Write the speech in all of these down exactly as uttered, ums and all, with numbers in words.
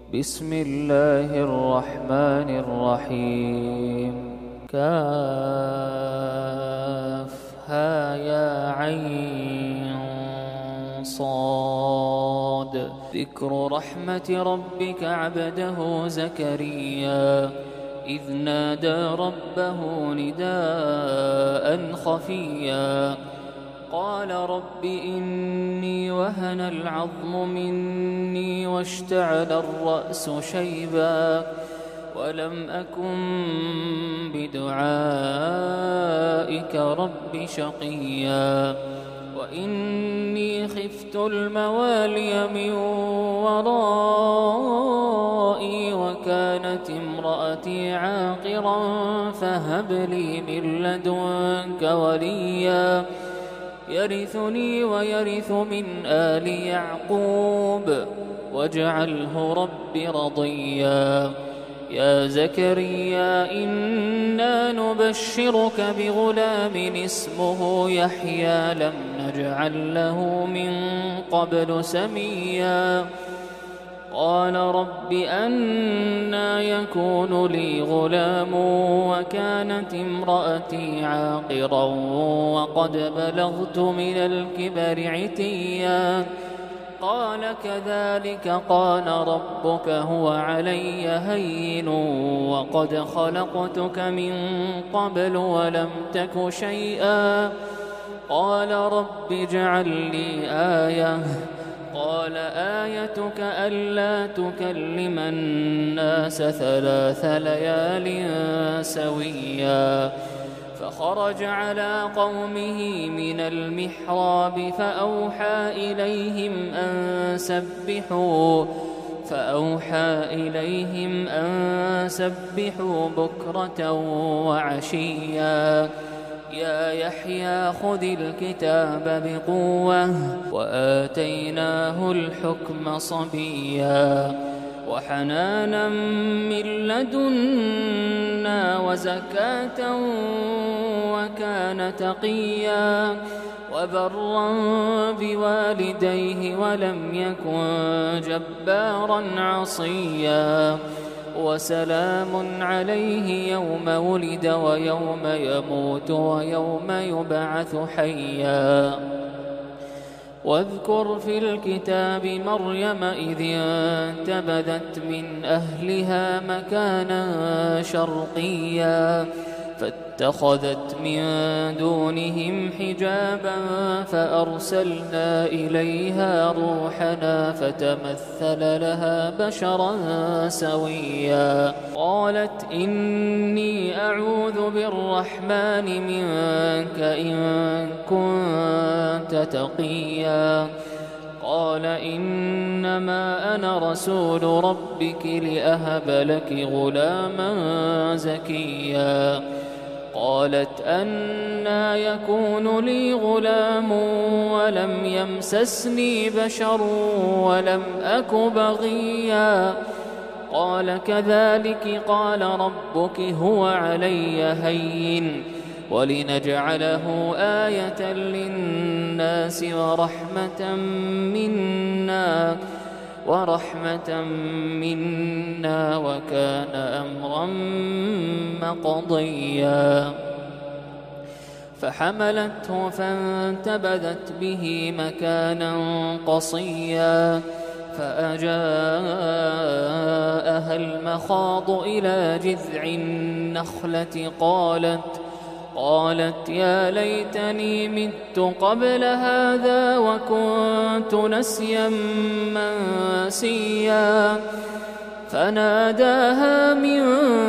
بسم الله الرحمن الرحيم. كافها يا عين صاد. ذكر رحمة ربك عبده زكريا إذ نادى ربه نداء خفيا قال رب إني وهن العظم مني واشتعل الرأس شيبا ولم أكن بدعائك رب شقيا وإني خفت الموالي من ورائي وكانت امرأتي عاقرا فهب لي من لدنك وليا يرثني ويرث من آل يعقوب واجعله رب رضيا. يا زكريا إنا نبشرك بغلام اسمه يحيى لم نجعل له من قبل سميا قال رب أنى يكون لي غلام وكانت امرأتي عاقرا وقد بلغت من الكبر عتيا قال كذلك قال ربك هو علي هين وقد خلقتك من قبل ولم تك شيئا قال رب اجعل لي آية قال آيتك ألا تكلم الناس ثلاث ليال سويا فخرج على قومه من المحراب فأوحى إليهم أن سبحوا فأوحى إليهم أن سبحوا بكرة وعشيا يا يحيى خذ الكتاب بقوة وآتيناه الحكم صبيا وحنانا من لدنا وزكاة وكان تقيا وبرا بوالديه ولم يكن جبارا عصيا وسلام عليه يوم ولد ويوم يموت ويوم يبعث حيا واذكر في الكتاب مريم إذ انتبذت من أهلها مكانا شرقيا فاتخذت من دونهم حجابا فأرسلنا إليها روحنا فتمثل لها بشرا سويا قالت إني أعوذ بالرحمن منك إن كنت تقيا قال إنما أنا رسول ربك لأهب لك غلاما زكيا قالت أنى يكون لي غلام ولم يمسسني بشر ولم أك بغيا قال كذلك قال ربك هو علي هين ولنجعله آية للناس ورحمة منا ورحمة منا وكان أمرا مقضيا فحملته فانتبذت به مكانا قصيا فأجاءها المخاض إلى جذع النخلة قالت قالت يا ليتني مت قبل هذا وكنت نسيا منسيا فناداها من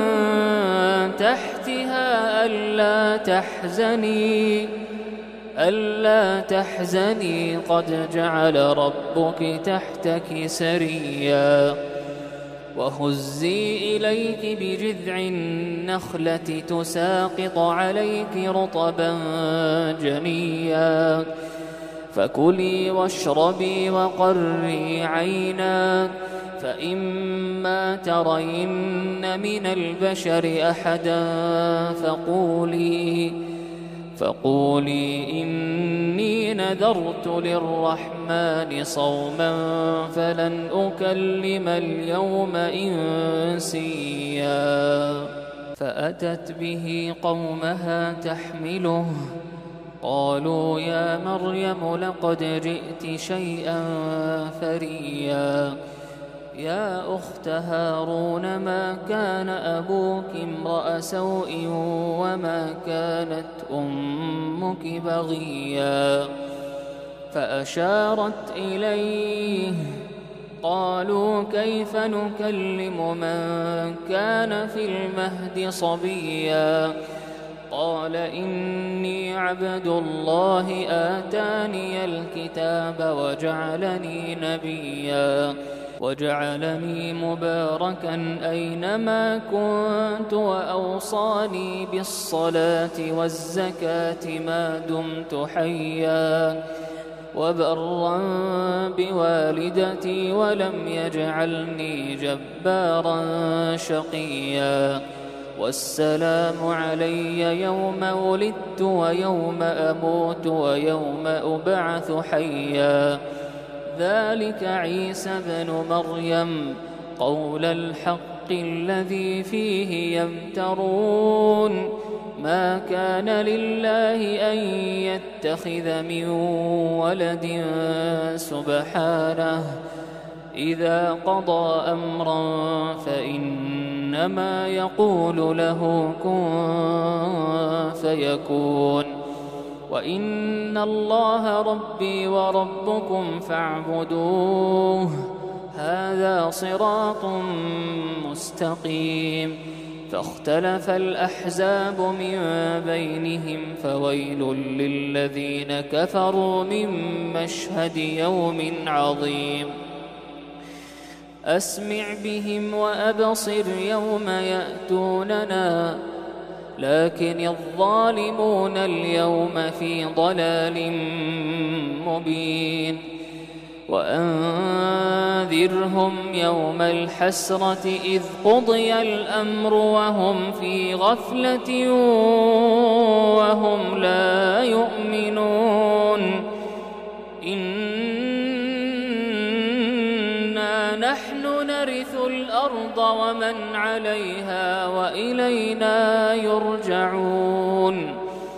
تحتها ألا تحزني ألا تحزني قد جعل ربك تحتك سريا وهزي إليك بجذع النخلة تساقط عليك رطبا جنيا فكلي واشربي وقري عينا فإما ترين من البشر أحدا فقولي فقولي إني نذرت للرحمن صوما فلن أكلم اليوم إنسيا فأتت به قومها تحمله قالوا يا مريم لقد جئت شيئا فريا يا أخت هارون ما كان أبوك امرأ سوء وما كانت أمك بغيا فأشارت إليه قالوا كيف نكلم من كان في المهد صبيا قال إني عبد الله آتاني الكتاب وجعلني نبيا وجعلني مباركا أينما كنت وأوصاني بالصلاة والزكاة ما دمت حيا وبرا بوالدتي ولم يجعلني جبارا شقيا والسلام علي يوم ولدت ويوم أموت ويوم أبعث حيا ذلك عيسى بن مريم قول الحق الذي فيه يمترون ما كان لله أن يتخذ من ولد سبحانه إذا قضى أمرا فإنما يقول له كن فيكون وإن الله ربي وربكم فاعبدوه هذا صراط مستقيم فاختلف الأحزاب من بينهم فويل للذين كفروا من مشهد يوم عظيم أسمع بهم وأبصر يوم يأتوننا لكن الظالمون اليوم في ضلال مبين وأنذرهم يوم الحسرة إذ قضي الأمر وهم في غفلة وهم لا يؤمنون إنا نحن نرث الأرض ومن عليها وإلينا يرجعون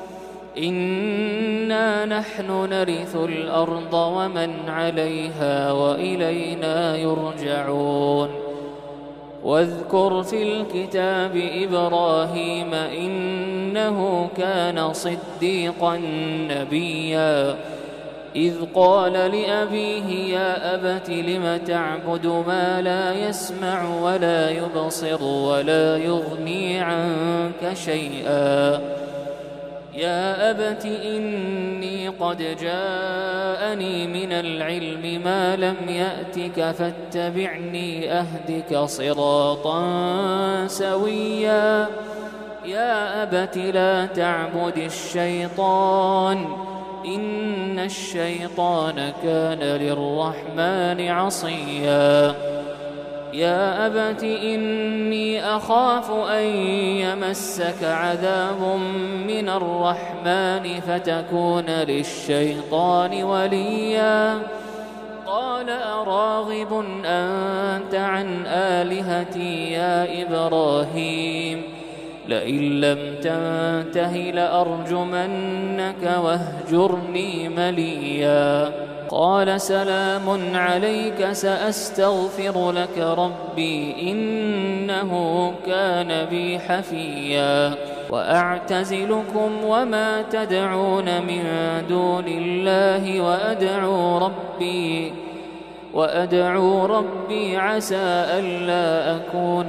إنا نحن نرث الأرض ومن عليها وإلينا يرجعون واذكر في الكتاب إبراهيم إنه كان صديقا نبيا إذ قال لأبيه يا أبت لم تعبد ما لا يسمع ولا يبصر ولا يغني عنك شيئا يا أبت إني قد جاءني من العلم ما لم يأتك فاتبعني أهدك صراطا سويا يا أبت لا تعبد الشيطان إن الشيطان كان للرحمن عصيا يا أبت إني أخاف أن يمسك عذاب من الرحمن فتكون للشيطان وليا قال أراغب أنت عن آلهتي يا إبراهيم لئن لم تنته لأرجمنك واهجرني مليا قال سلام عليك سأستغفر لك ربي إنه كان بي حفيا وأعتزلكم وما تدعون من دون الله وأدعو ربي وأدعو ربي عسى ألا أكون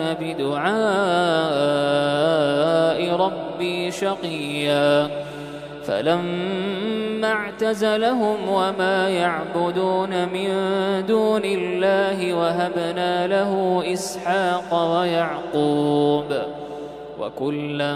بدعاء ربي شقيا فلما اعتزلهم وما يعبدون من دون الله وهبنا له إسحاق ويعقوب وكلا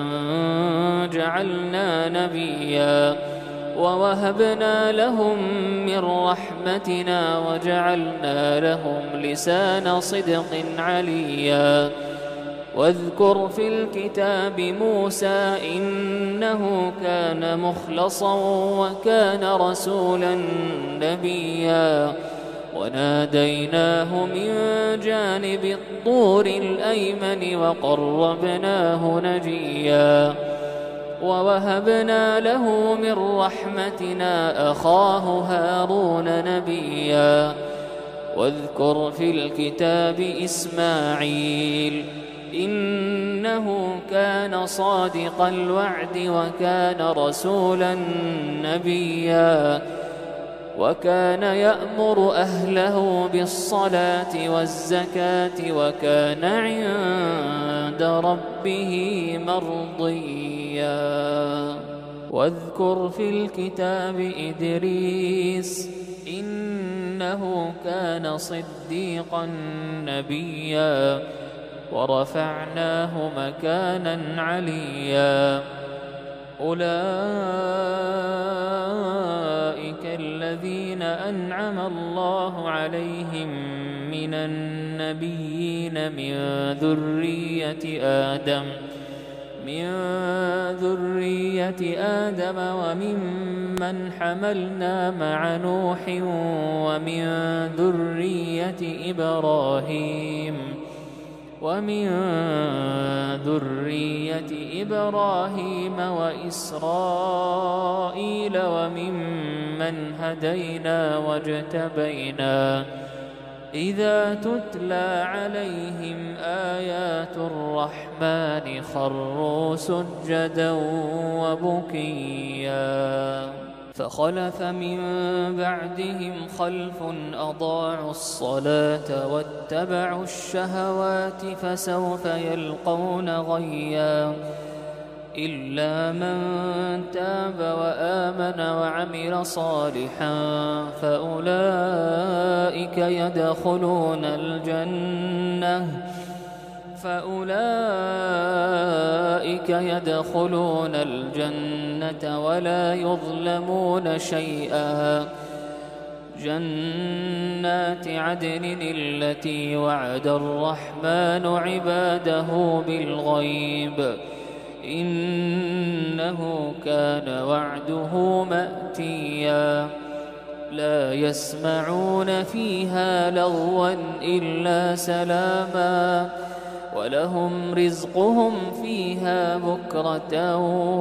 جعلنا نبيا ووهبنا لهم من رحمتنا وجعلنا لهم لسان صدق عليا واذكر في الكتاب موسى إنه كان مخلصا وكان رسولا نبيا وناديناه من جانب الطور الأيمن وقربناه نجيا ووهبنا له من رحمتنا أخاه هارون نبيا واذكر في الكتاب إسماعيل إنه كان صادق الوعد وكان رسولا نبيا وكان يأمر أهله بالصلاة والزكاة وكان عند ربه مرضيا واذكر في الكتاب إدريس إنه كان صديقا نبيا ورفعناه مكانا عليا أولئك الذين أنعم الله عليهم من النبيين من ذرية آدم من ذرية آدم وممن حملنا مع نوح ومن ذرية إبراهيم ومن ذرية إبراهيم وإسرائيل وممن هدينا واجتبينا إذا تتلى عليهم آيات الرحمن خروا سجدا وبكيا فخلف من بعدهم خلف أضاعوا الصلاة واتبعوا الشهوات فسوف يلقون غيا إلا من تاب وآمن وعمل صالحا فأولئك يدخلون الجنة فأولئك يدخلون الجنة ولا يظلمون شيئا جنات عدن التي وعد الرحمن عباده بالغيب إنه كان وعده مأتيا لا يسمعون فيها لغوا إلا سلاما ولهم رزقهم فيها بكرة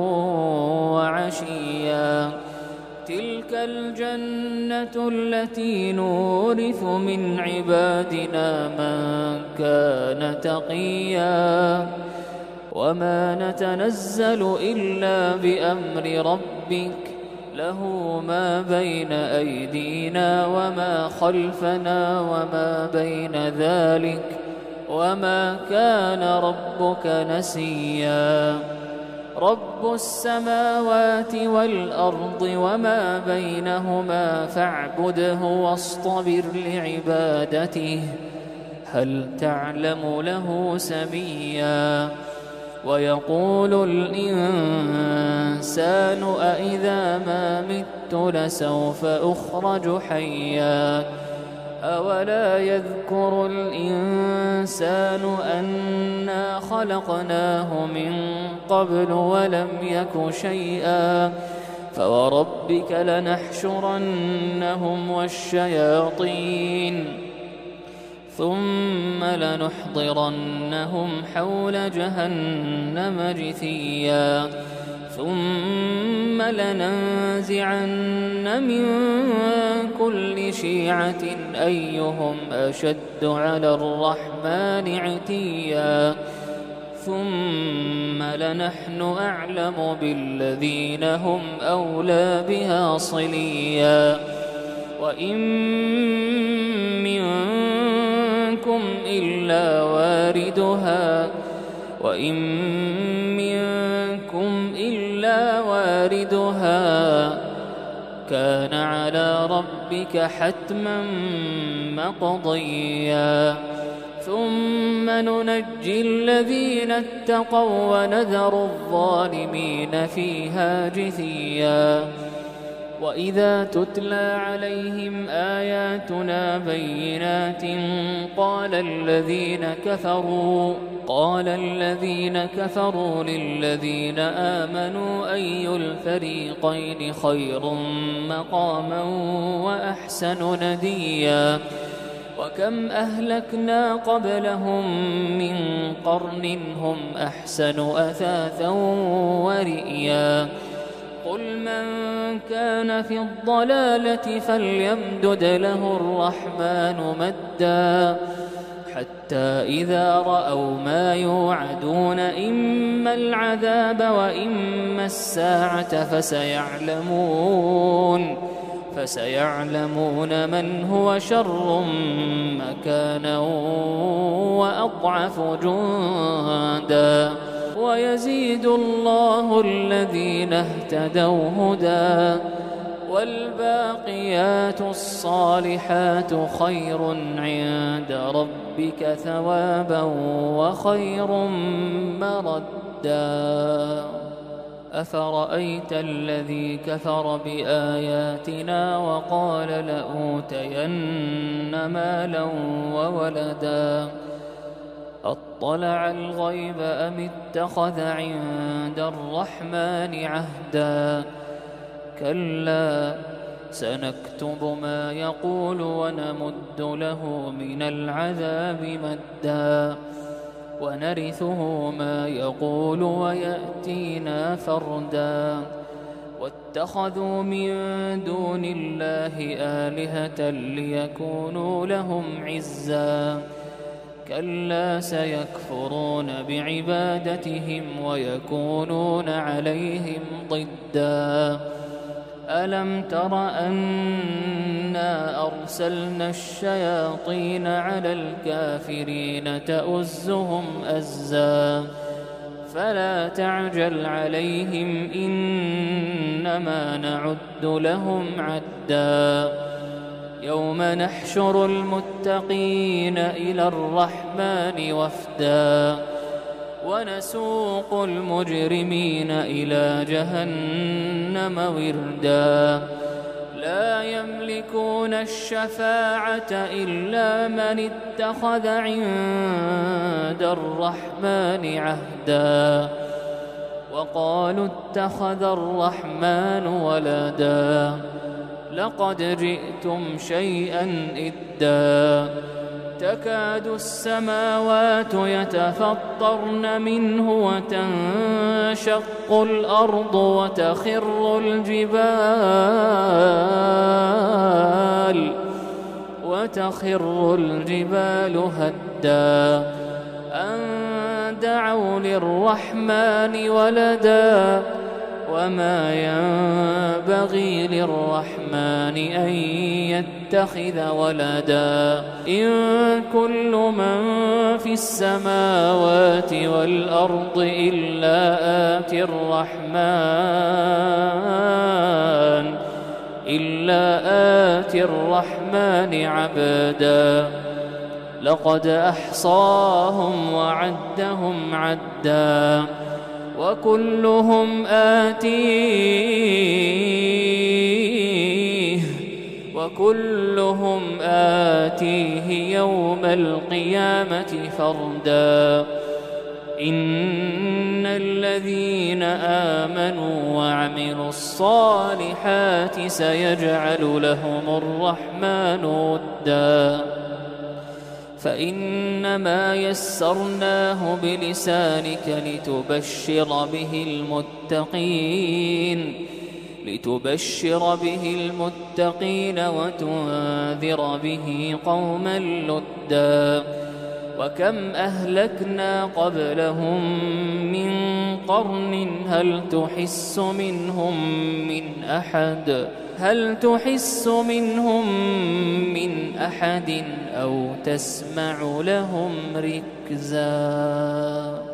وعشيا تلك الجنة التي نورث من عبادنا من كان تقيا وما نتنزل إلا بأمر ربك له ما بين أيدينا وما خلفنا وما بين ذلك وما كان ربك نسيا رب السماوات والأرض وما بينهما فاعبده واصطبر لعبادته هل تعلم له سميا ويقول الإنسان أإذا ما مت لسوف أخرج حيا أولا يذكر الإنسان أنا خلقناه من قبل ولم يك شيئا فوربك لنحشرنهم والشياطين ثم لنحضرنهم حول جهنم جثيا ثم لننزعن من كل شيعة أيهم أشد على الرحمن عتيا ثم لنحن أعلم بالذين هم أولى بها صليا وإن منكم إلا واردها وإن منكم إلا واردها كان على ربك حتما مقضيا ثم ننجي الذين اتقوا ونذر الظالمين فيها جثيا وإذا تتلى عليهم آياتنا بينات قال الذين كفروا قال الذين كفروا للذين آمنوا أي الفريقين خير مقاما وأحسن نديا وكم أهلكنا قبلهم من قرن هم أحسن أثاثا ورئيا قل من كان في الضلالة فليمدد له الرحمن مدا حتى إذا رأوا ما يوعدون إما العذاب وإما الساعة فسيعلمون فسيعلمون من هو شر مكانا وأضعف جندا ويزيد الله الذين اهتدوا هدى والباقيات الصالحات خير عند ربك ثوابا وخير مردا أفرأيت الذي كفر بآياتنا وقال لأوتين مالا وولدا أطلع الغيب أم اتخذ عند الرحمن عهدا كلا سنكتب ما يقول ونمد له من العذاب مدا ونرثه ما يقول ويأتينا فردا واتخذوا من دون الله آلهة ليكونوا لهم عزا كلا سيكفرون بعبادتهم ويكونون عليهم ضدا ألم تر أنا أرسلنا الشياطين على الكافرين تؤزهم أزا فلا تعجل عليهم إنما نعد لهم عدا يوم نحشر المتقين إلى الرحمن وفدا ونسوق المجرمين إلى جهنم وردا لا يملكون الشفاعة إلا من اتخذ عند الرحمن عهدا وقالوا اتخذ الرحمن ولدا لقد جئتم شيئا إدا تكاد السماوات يتفطرن منه وتنشق الأرض وتخر الجبال وتخر الجبال هدا أن دعوا للرحمن ولدا وما ينبغي للرحمن أن يتخذ ولدا إن كل من في السماوات والأرض إلا آتي الرحمن إلا آتي الرحمن عبدا لقد أحصاهم وعدهم عدا وكلهم آتيه وكلهم آتيه يوم القيامة فردا إن الذين آمنوا وعملوا الصالحات سيجعل لهم الرحمن ودا فإنما يسرناه بلسانك لتبشر به المتقين لتبشر به المتقين وتنذر به قوما لدا وكم أهلكنا قبلهم من قرن هل تحس منهم من أحد هل تحس منهم من أحد أو تسمع لهم ركزا.